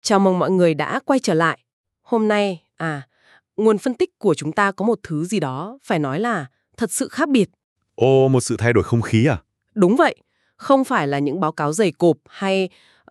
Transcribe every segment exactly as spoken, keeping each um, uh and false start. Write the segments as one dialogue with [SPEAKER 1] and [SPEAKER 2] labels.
[SPEAKER 1] Chào mừng mọi người đã quay trở lại. Hôm nay, à, nguồn phân tích của chúng ta có một thứ gì đó phải nói là thật sự khác biệt.
[SPEAKER 2] Ồ, một sự thay đổi không khí à?
[SPEAKER 1] Đúng vậy, không phải là những báo cáo dày cộp hay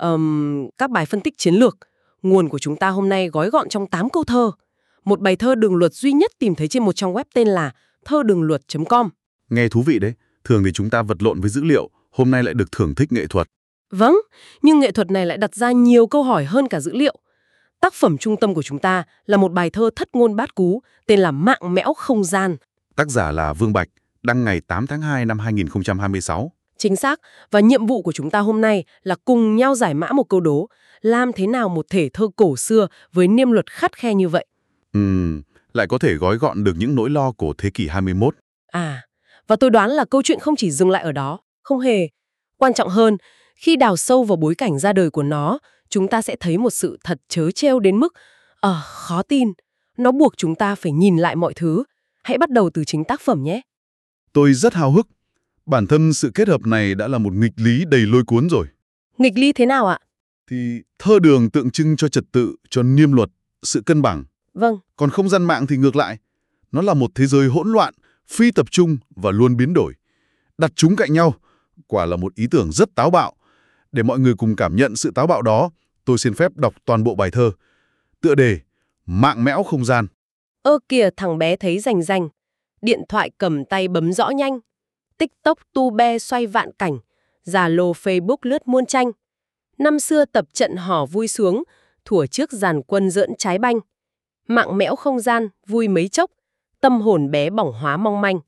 [SPEAKER 1] ừm, các bài phân tích chiến lược. Nguồn của chúng ta hôm nay gói gọn trong tám câu thơ. Một bài thơ đường luật duy nhất tìm thấy trên một trang web tên là thơ đường luật chấm com.
[SPEAKER 2] Nghe thú vị đấy. Thường thì chúng ta vật lộn với dữ liệu, hôm nay lại được thưởng thức nghệ thuật.
[SPEAKER 1] Vâng, nhưng nghệ thuật này lại đặt ra nhiều câu hỏi hơn cả dữ liệu. Tác phẩm trung tâm của chúng ta là một bài thơ thất ngôn bát cú tên là Mạng Mẽo Không Gian.
[SPEAKER 2] Tác giả là Vương Bạch, đăng ngày tám tháng hai năm hai nghìn không trăm hai mươi sáu.
[SPEAKER 1] Chính xác, và nhiệm vụ của chúng ta hôm nay là cùng nhau giải mã một câu đố, làm thế nào một thể thơ cổ xưa với niêm luật khắt khe như vậy.
[SPEAKER 2] Ừm, lại có thể gói gọn được những nỗi lo của thế kỷ hai mươi mốt.
[SPEAKER 1] À, và tôi đoán là câu chuyện không chỉ dừng lại ở đó, không hề. Quan trọng hơn, khi đào sâu vào bối cảnh ra đời của nó, chúng ta sẽ thấy một sự thật trớ trêu đến mức ờ, khó tin. Nó buộc chúng ta phải nhìn lại mọi thứ. Hãy bắt đầu từ chính tác phẩm nhé.
[SPEAKER 2] Tôi rất háo hức. Bản thân sự kết hợp này đã là một nghịch lý đầy lôi cuốn rồi.
[SPEAKER 1] Nghịch lý thế nào ạ?
[SPEAKER 2] Thì thơ đường tượng trưng cho trật tự, cho niêm luật, sự cân bằng.
[SPEAKER 1] Vâng.
[SPEAKER 2] Còn không gian mạng thì ngược lại. Nó là một thế giới hỗn loạn, phi tập trung và luôn biến đổi. Đặt chúng cạnh nhau, quả là một ý tưởng rất táo bạo. Để mọi người cùng cảm nhận sự táo bạo đó, tôi xin phép đọc toàn bộ bài thơ. Tựa đề: Mạng Mẽo Không Gian.
[SPEAKER 1] Ơ kìa, thằng bé thấy rành rành. Điện thoại cầm tay bấm rõ nhanh. TikTok tu be xoay vạn cảnh. Zalo Facebook lướt muôn tranh. Năm xưa tập trận hò vui sướng, thủa trước dàn quân giỡn trái banh. Mạng mẽo không gian, vui mấy chốc. Tâm hồn bé bỏng hóa mong manh.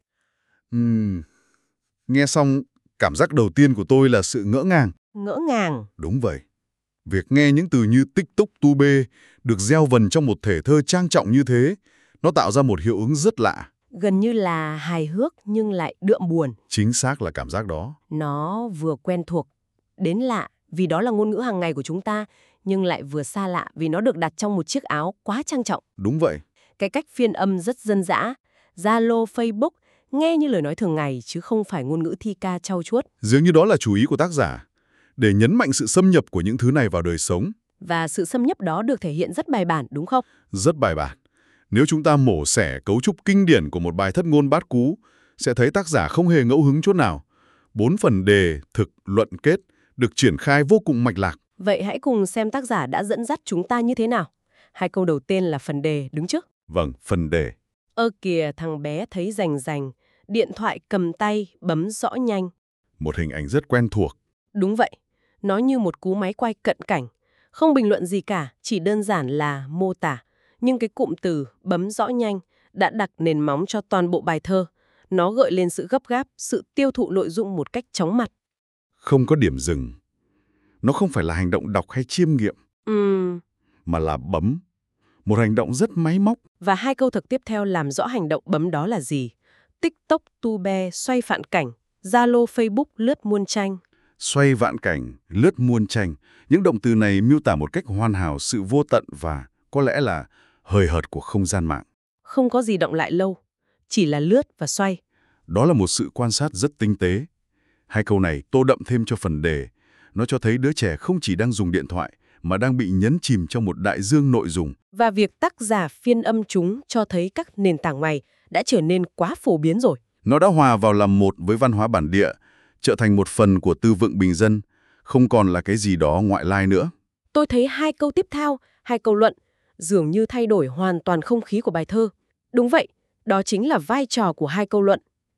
[SPEAKER 2] Uhm, nghe xong, cảm giác đầu tiên của tôi là sự ngỡ ngàng.
[SPEAKER 1] Ngỡ ngàng.
[SPEAKER 2] Đúng vậy. Việc nghe những từ như TikTok tu bê được gieo vần trong một thể thơ trang trọng như thế, nó tạo ra một hiệu ứng rất lạ.
[SPEAKER 1] Gần như là hài hước nhưng lại đượm buồn.
[SPEAKER 2] Chính xác là cảm giác đó.
[SPEAKER 1] Nó vừa quen thuộc, đến lạ vì đó là ngôn ngữ hàng ngày của chúng ta, nhưng lại vừa xa lạ vì nó được đặt trong một chiếc áo quá trang trọng.
[SPEAKER 2] Đúng vậy.
[SPEAKER 1] Cái cách phiên âm rất dân dã. Zalo, Facebook nghe như lời nói thường ngày chứ không phải ngôn ngữ thi ca trau chuốt.
[SPEAKER 2] Dường như đó là chủ ý của tác giả, để nhấn mạnh sự xâm nhập của những thứ này vào đời sống.
[SPEAKER 1] Và sự xâm nhập đó được thể hiện rất bài bản, đúng không?
[SPEAKER 2] Rất bài bản. Nếu chúng ta mổ xẻ cấu trúc kinh điển của một bài thất ngôn bát cú, sẽ thấy tác giả không hề ngẫu hứng chút nào. Bốn phần đề, thực, luận, kết được triển khai vô cùng mạch lạc.
[SPEAKER 1] Vậy hãy cùng xem tác giả đã dẫn dắt chúng ta như thế nào. Hai câu đầu tiên là phần đề, đứng trước.
[SPEAKER 2] Vâng, phần đề.
[SPEAKER 1] Ơ kìa, thằng bé thấy rành rành, điện thoại cầm tay bấm rõ nhanh.
[SPEAKER 2] Một hình ảnh rất quen thuộc.
[SPEAKER 1] Đúng vậy, nó như một cú máy quay cận cảnh. Không bình luận gì cả, chỉ đơn giản là mô tả. Nhưng cái cụm từ bấm rõ nhanh đã đặt nền móng cho toàn bộ bài thơ. Nó gợi lên sự gấp gáp, sự tiêu thụ nội dung một cách chóng mặt.
[SPEAKER 2] Không có điểm dừng. Nó không phải là hành động đọc hay chiêm nghiệm,
[SPEAKER 1] Uhm.
[SPEAKER 2] mà là bấm. Một hành động rất máy móc.
[SPEAKER 1] Và hai câu thực tiếp theo làm rõ hành động bấm đó là gì. TikTok tu be xoay phạn cảnh, Zalo Facebook lướt muôn tranh.
[SPEAKER 2] Xoay vạn cảnh, lướt muôn tranh. Những động từ này miêu tả một cách hoàn hảo sự vô tận và có lẽ là hời hợt của không gian mạng.
[SPEAKER 1] Không có gì động lại lâu, chỉ là lướt và xoay.
[SPEAKER 2] Đó là một sự quan sát rất tinh tế. Hai câu này tô đậm thêm cho phần đề. Nó cho thấy đứa trẻ không chỉ đang dùng điện thoại, mà đang bị nhấn chìm trong một đại dương nội dung.
[SPEAKER 1] Và việc tác giả phiên âm chúng cho thấy các nền tảng này đã trở nên quá phổ biến rồi.
[SPEAKER 2] Nó đã hòa vào làm một với văn hóa bản địa, trở thành một phần của tư vựng bình dân, không còn là cái gì đó ngoại lai nữa.
[SPEAKER 1] Tôi thấy hai câu tiếp theo, hai câu luận, dường như thay đổi hoàn toàn không khí của bài thơ. Đúng vậy, đó chính là vai trò của hai câu luận.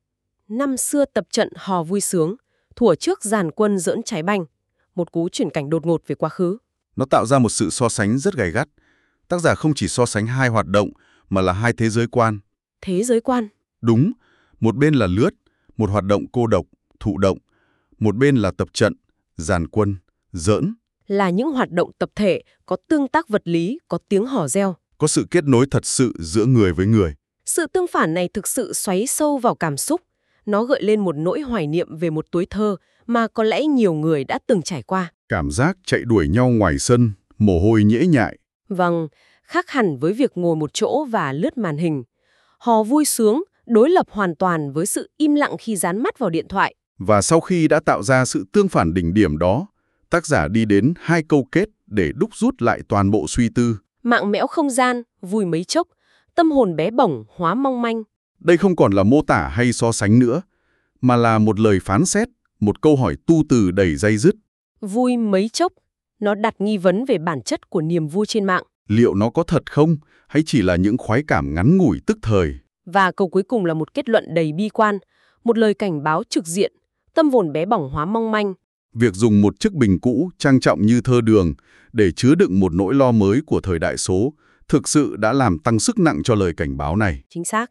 [SPEAKER 1] Năm xưa tập trận hò vui sướng, thủa trước dàn quân giỡn trái banh. Một cú chuyển cảnh đột ngột về quá khứ.
[SPEAKER 2] Nó tạo ra một sự so sánh rất gay gắt. Tác giả không chỉ so sánh hai hoạt động, mà là hai thế giới quan.
[SPEAKER 1] Thế giới quan?
[SPEAKER 2] Đúng, một bên là lướt, một hoạt động cô độc, thụ động. Một bên là tập trận, dàn quân, giỡn.
[SPEAKER 1] Là những hoạt động tập thể, có tương tác vật lý, có tiếng hò reo.
[SPEAKER 2] Có sự kết nối thật sự giữa người với người.
[SPEAKER 1] Sự tương phản này thực sự xoáy sâu vào cảm xúc. Nó gợi lên một nỗi hoài niệm về một tuổi thơ mà có lẽ nhiều người đã từng trải qua.
[SPEAKER 2] Cảm giác chạy đuổi nhau ngoài sân, mồ hôi nhễ nhại.
[SPEAKER 1] Vâng, khác hẳn với việc ngồi một chỗ và lướt màn hình. Hò vui sướng, đối lập hoàn toàn với sự im lặng khi dán mắt vào điện thoại.
[SPEAKER 2] Và sau khi đã tạo ra sự tương phản đỉnh điểm đó, tác giả đi đến hai câu kết để đúc rút lại toàn bộ suy tư.
[SPEAKER 1] Mạng mẽo không gian, vui mấy chốc, tâm hồn bé bỏng, hóa mong manh.
[SPEAKER 2] Đây không còn là mô tả hay so sánh nữa, mà là một lời phán xét, một câu hỏi tu từ đầy day dứt.
[SPEAKER 1] Vui mấy chốc, nó đặt nghi vấn về bản chất của niềm vui trên mạng.
[SPEAKER 2] Liệu nó có thật không, hay chỉ là những khoái cảm ngắn ngủi tức thời?
[SPEAKER 1] Và câu cuối cùng là một kết luận đầy bi quan, một lời cảnh báo trực diện, tâm hồn bé bỏng hóa mong manh.
[SPEAKER 2] Việc dùng một chiếc bình cũ trang trọng như thơ đường để chứa đựng một nỗi lo mới của thời đại số thực sự đã làm tăng sức nặng cho lời cảnh báo này.
[SPEAKER 1] Chính xác.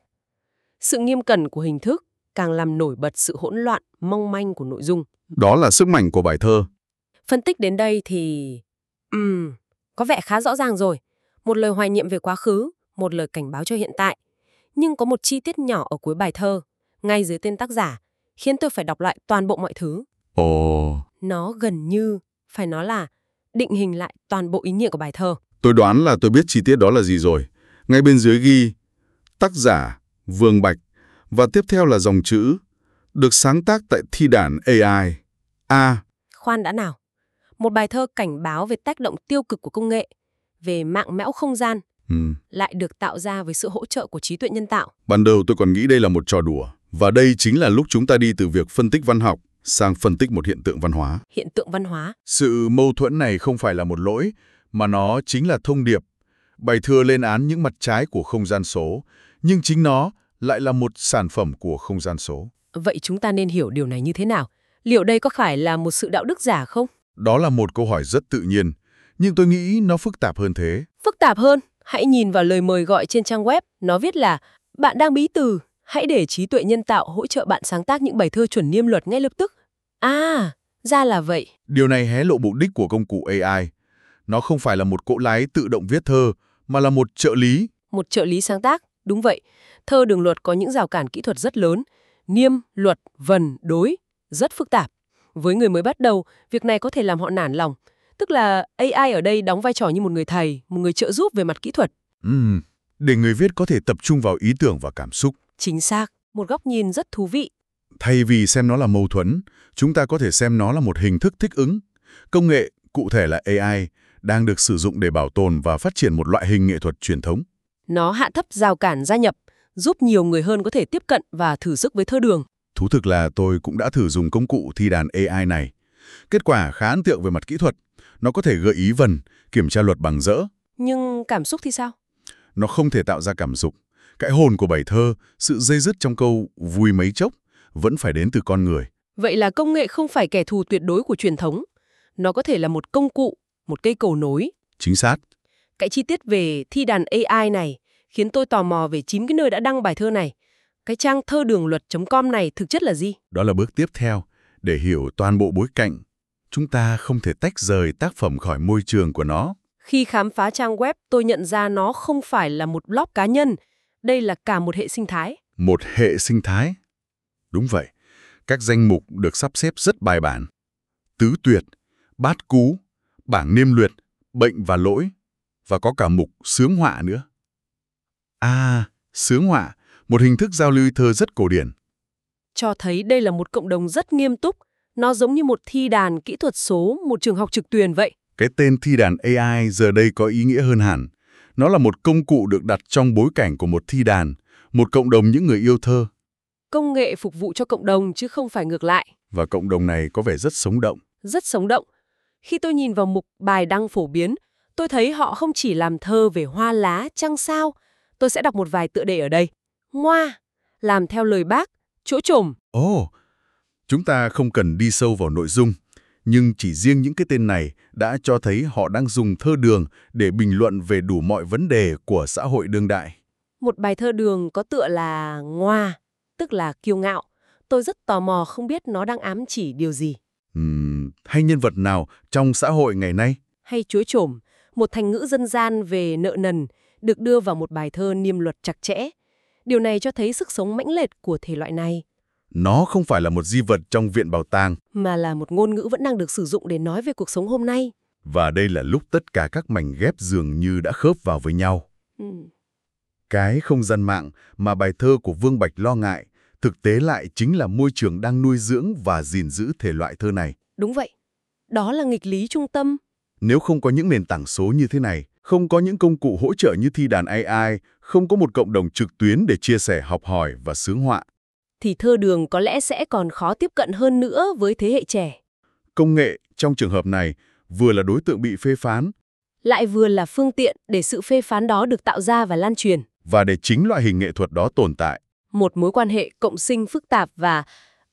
[SPEAKER 1] Sự nghiêm cẩn của hình thức càng làm nổi bật sự hỗn loạn, mong manh của nội dung.
[SPEAKER 2] Đó là sức mạnh của bài thơ.
[SPEAKER 1] Phân tích đến đây thì... Ừm, có vẻ khá rõ ràng rồi. Một lời hoài niệm về quá khứ, một lời cảnh báo cho hiện tại. Nhưng có một chi tiết nhỏ ở cuối bài thơ, ngay dưới tên tác giả, khiến tôi phải đọc lại toàn bộ mọi thứ.
[SPEAKER 2] Ồ...
[SPEAKER 1] Nó gần như, phải nói là, định hình lại toàn bộ ý nghĩa của bài thơ.
[SPEAKER 2] Tôi đoán là tôi biết chi tiết đó là gì rồi. Ngay bên dưới ghi, tác giả, Vương Bạch, và tiếp theo là dòng chữ, được sáng tác tại thi đàn a i. À...
[SPEAKER 1] Khoan đã nào. Một bài thơ cảnh báo về tác động tiêu cực của công nghệ, về mạng mẽo không gian,
[SPEAKER 2] Ừ.
[SPEAKER 1] lại được tạo ra với sự hỗ trợ của trí tuệ nhân tạo.
[SPEAKER 2] Ban đầu tôi còn nghĩ đây là một trò đùa. Và đây chính là lúc chúng ta đi từ việc phân tích văn học sang phân tích một hiện tượng văn hóa.
[SPEAKER 1] Hiện tượng văn hóa.
[SPEAKER 2] Sự mâu thuẫn này không phải là một lỗi, mà nó chính là thông điệp. Bài thơ lên án những mặt trái của không gian số, nhưng chính nó lại là một sản phẩm của không gian số.
[SPEAKER 1] Vậy chúng ta nên hiểu điều này như thế nào? Liệu đây có phải là một sự đạo đức giả không?
[SPEAKER 2] Đó là một câu hỏi rất tự nhiên, nhưng tôi nghĩ nó phức tạp hơn thế.
[SPEAKER 1] Phức tạp hơn? Hãy nhìn vào lời mời gọi trên trang web. Nó viết là, bạn đang bí từ, hãy để trí tuệ nhân tạo hỗ trợ bạn sáng tác những bài thơ chuẩn niêm luật ngay lập tức. À, ra là vậy.
[SPEAKER 2] Điều này hé lộ mục đích của công cụ a i. Nó không phải là một cỗ lái tự động viết thơ, mà là một trợ lý.
[SPEAKER 1] Một trợ lý sáng tác, đúng vậy. Thơ đường luật có những rào cản kỹ thuật rất lớn. Niêm, luật, vần, đối, rất phức tạp. Với người mới bắt đầu, việc này có thể làm họ nản lòng. Tức là a i ở đây đóng vai trò như một người thầy, một người trợ giúp về mặt kỹ thuật.
[SPEAKER 2] Ừm, để người viết có thể tập trung vào ý tưởng và cảm xúc.
[SPEAKER 1] Chính xác, một góc nhìn rất thú vị.
[SPEAKER 2] Thay vì xem nó là mâu thuẫn, chúng ta có thể xem nó là một hình thức thích ứng. Công nghệ, cụ thể là a i, đang được sử dụng để bảo tồn và phát triển một loại hình nghệ thuật truyền thống.
[SPEAKER 1] Nó hạ thấp rào cản gia nhập, giúp nhiều người hơn có thể tiếp cận và thử sức với thơ đường.
[SPEAKER 2] Thú thực là tôi cũng đã thử dùng công cụ thi đàn a i này. Kết quả khá ấn tượng về mặt kỹ thuật. Nó có thể gợi ý vần, kiểm tra luật bằng dỡ.
[SPEAKER 1] Nhưng cảm xúc thì sao?
[SPEAKER 2] Nó không thể tạo ra cảm xúc. Cái hồn của bài thơ, sự dây dứt trong câu vui mấy chốc, vẫn phải đến từ con người.
[SPEAKER 1] Vậy là công nghệ không phải kẻ thù tuyệt đối của truyền thống. Nó có thể là một công cụ, một cây cầu nối.
[SPEAKER 2] Chính xác.
[SPEAKER 1] Cái chi tiết về thi đàn a i này khiến tôi tò mò về chín cái nơi đã đăng bài thơ này. Cái trang thơ đường luật chấm com này thực chất là gì?
[SPEAKER 2] Đó là bước tiếp theo. Để hiểu toàn bộ bối cảnh, chúng ta không thể tách rời tác phẩm khỏi môi trường của nó.
[SPEAKER 1] Khi khám phá trang web, tôi nhận ra nó không phải là một blog cá nhân. Đây là cả một hệ sinh thái.
[SPEAKER 2] Một hệ sinh thái. Đúng vậy. Các danh mục được sắp xếp rất bài bản. Tứ tuyệt, bát cú, bảng niêm luyện, bệnh và lỗi. Và có cả mục sướng họa nữa. À, sướng họa, một hình thức giao lưu thơ rất cổ điển.
[SPEAKER 1] Cho thấy đây là một cộng đồng rất nghiêm túc. Nó giống như một thi đàn kỹ thuật số, một trường học trực tuyển vậy.
[SPEAKER 2] Cái tên thi đàn a i giờ đây có ý nghĩa hơn hẳn. Nó là một công cụ được đặt trong bối cảnh của một thi đàn, một cộng đồng những người yêu thơ.
[SPEAKER 1] Công nghệ phục vụ cho cộng đồng chứ không phải ngược lại.
[SPEAKER 2] Và cộng đồng này có vẻ rất sống động.
[SPEAKER 1] Rất sống động. Khi tôi nhìn vào mục bài đăng phổ biến, tôi thấy họ không chỉ làm thơ về hoa lá, trăng sao. Tôi sẽ đọc một vài tựa đề ở đây. Ngoa, làm theo lời bác, chỗ trồm.
[SPEAKER 2] Ồ, oh, chúng ta không cần đi sâu vào nội dung, nhưng chỉ riêng những cái tên này đã cho thấy họ đang dùng thơ đường để bình luận về đủ mọi vấn đề của xã hội đương đại.
[SPEAKER 1] Một bài thơ đường có tựa là Ngoa, tức là kiêu ngạo. Tôi rất tò mò không biết nó đang ám chỉ điều gì.
[SPEAKER 2] Uhm, hay nhân vật nào trong xã hội ngày nay?
[SPEAKER 1] Hay chúa trổm, một thành ngữ dân gian về nợ nần, được đưa vào một bài thơ niêm luật chặt chẽ. Điều này cho thấy sức sống mãnh liệt của thể loại này.
[SPEAKER 2] Nó không phải là một di vật trong viện bảo tàng,
[SPEAKER 1] mà là một ngôn ngữ vẫn đang được sử dụng để nói về cuộc sống hôm nay.
[SPEAKER 2] Và đây là lúc tất cả các mảnh ghép dường như đã khớp vào với nhau.
[SPEAKER 1] Ừ.
[SPEAKER 2] Cái không gian mạng mà bài thơ của Vương Bạch lo ngại, thực tế lại chính là môi trường đang nuôi dưỡng và gìn giữ thể loại thơ này.
[SPEAKER 1] Đúng vậy. Đó là nghịch lý trung tâm.
[SPEAKER 2] Nếu không có những nền tảng số như thế này, không có những công cụ hỗ trợ như thi đàn a i, không có một cộng đồng trực tuyến để chia sẻ học hỏi và xướng họa,
[SPEAKER 1] thì thơ đường có lẽ sẽ còn khó tiếp cận hơn nữa với thế hệ trẻ.
[SPEAKER 2] công nghệ trong trường hợp này vừa là đối tượng bị phê phán
[SPEAKER 1] Lại vừa là phương tiện để sự phê phán đó được tạo ra và lan truyền.
[SPEAKER 2] và để chính loại hình nghệ thuật đó tồn tại.
[SPEAKER 1] Một mối quan hệ cộng sinh phức tạp và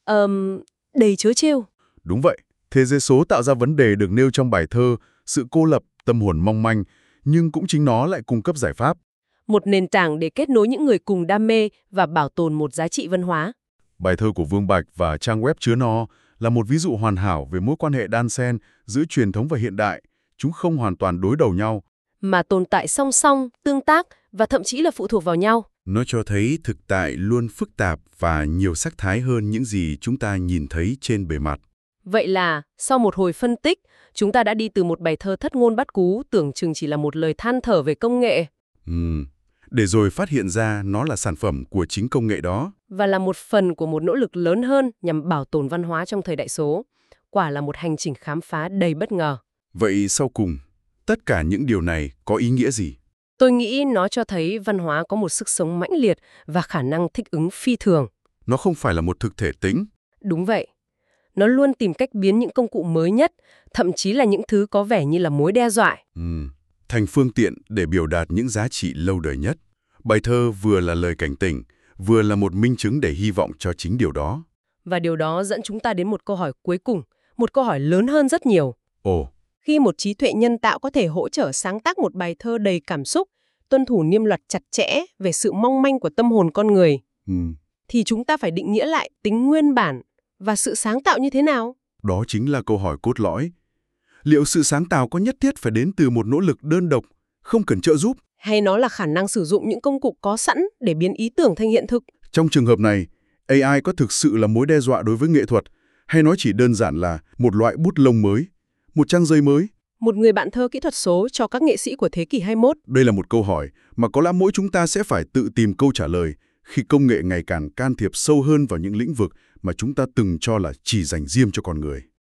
[SPEAKER 1] um, đầy trớ trêu.
[SPEAKER 2] Đúng vậy, thế giới số tạo ra vấn đề được nêu trong bài thơ, sự cô lập, tâm hồn mong manh, nhưng cũng chính nó lại cung cấp giải pháp.
[SPEAKER 1] Một nền tảng để kết nối những người cùng đam mê và bảo tồn một giá trị văn hóa.
[SPEAKER 2] Bài thơ của Vương Bạch và trang web Chứa Nó là một ví dụ hoàn hảo về mối quan hệ đan xen giữa truyền thống và hiện đại. Chúng không hoàn toàn đối đầu nhau,
[SPEAKER 1] Mà tồn tại song song, tương tác và thậm chí là phụ thuộc vào nhau.
[SPEAKER 2] nó cho thấy thực tại luôn phức tạp và nhiều sắc thái hơn những gì chúng ta nhìn thấy trên bề mặt.
[SPEAKER 1] Vậy là, sau một hồi phân tích, chúng ta đã đi từ một bài thơ thất ngôn bắt cú tưởng chừng chỉ là một lời than thở về công nghệ,
[SPEAKER 2] Ừm, Để rồi phát hiện ra nó là sản phẩm của chính công nghệ đó.
[SPEAKER 1] và là một phần của một nỗ lực lớn hơn nhằm bảo tồn văn hóa trong thời đại số. Quả là một hành trình khám phá đầy bất ngờ.
[SPEAKER 2] Vậy sau cùng, tất cả những điều này có ý nghĩa gì?
[SPEAKER 1] Tôi nghĩ nó cho thấy văn hóa có một sức sống mãnh liệt và khả năng thích ứng phi thường.
[SPEAKER 2] Nó không phải là một thực thể tĩnh.
[SPEAKER 1] Đúng vậy. Nó luôn tìm cách biến những công cụ mới nhất, thậm chí là những thứ có vẻ như là mối đe dọa,
[SPEAKER 2] Ừm, thành phương tiện để biểu đạt những giá trị lâu đời nhất. Bài thơ vừa là lời cảnh tỉnh, vừa là một minh chứng để hy vọng cho chính điều đó.
[SPEAKER 1] và điều đó dẫn chúng ta đến một câu hỏi cuối cùng, một câu hỏi lớn hơn rất nhiều.
[SPEAKER 2] Ồ,
[SPEAKER 1] Khi một trí tuệ nhân tạo có thể hỗ trợ sáng tác một bài thơ đầy cảm xúc, tuân thủ niêm luật chặt chẽ về sự mong manh của tâm hồn con người,
[SPEAKER 2] ừm,
[SPEAKER 1] thì chúng ta phải định nghĩa lại tính nguyên bản và sự sáng tạo như thế nào?
[SPEAKER 2] đó chính là câu hỏi cốt lõi. Liệu sự sáng tạo có nhất thiết phải đến từ một nỗ lực đơn độc, không cần trợ giúp?
[SPEAKER 1] Hay nó là khả năng sử dụng những công cụ có sẵn để biến ý tưởng thành hiện thực?
[SPEAKER 2] Trong trường hợp này, a i có thực sự là mối đe dọa đối với nghệ thuật, hay nó chỉ đơn giản là một loại bút lông mới, một trang giấy mới?
[SPEAKER 1] Một người bạn thơ kỹ thuật số cho các nghệ sĩ của thế kỷ hai mươi mốt.
[SPEAKER 2] Đây là một câu hỏi mà có lẽ mỗi chúng ta sẽ phải tự tìm câu trả lời khi công nghệ ngày càng can thiệp sâu hơn vào những lĩnh vực mà chúng ta từng cho là chỉ dành riêng cho con người.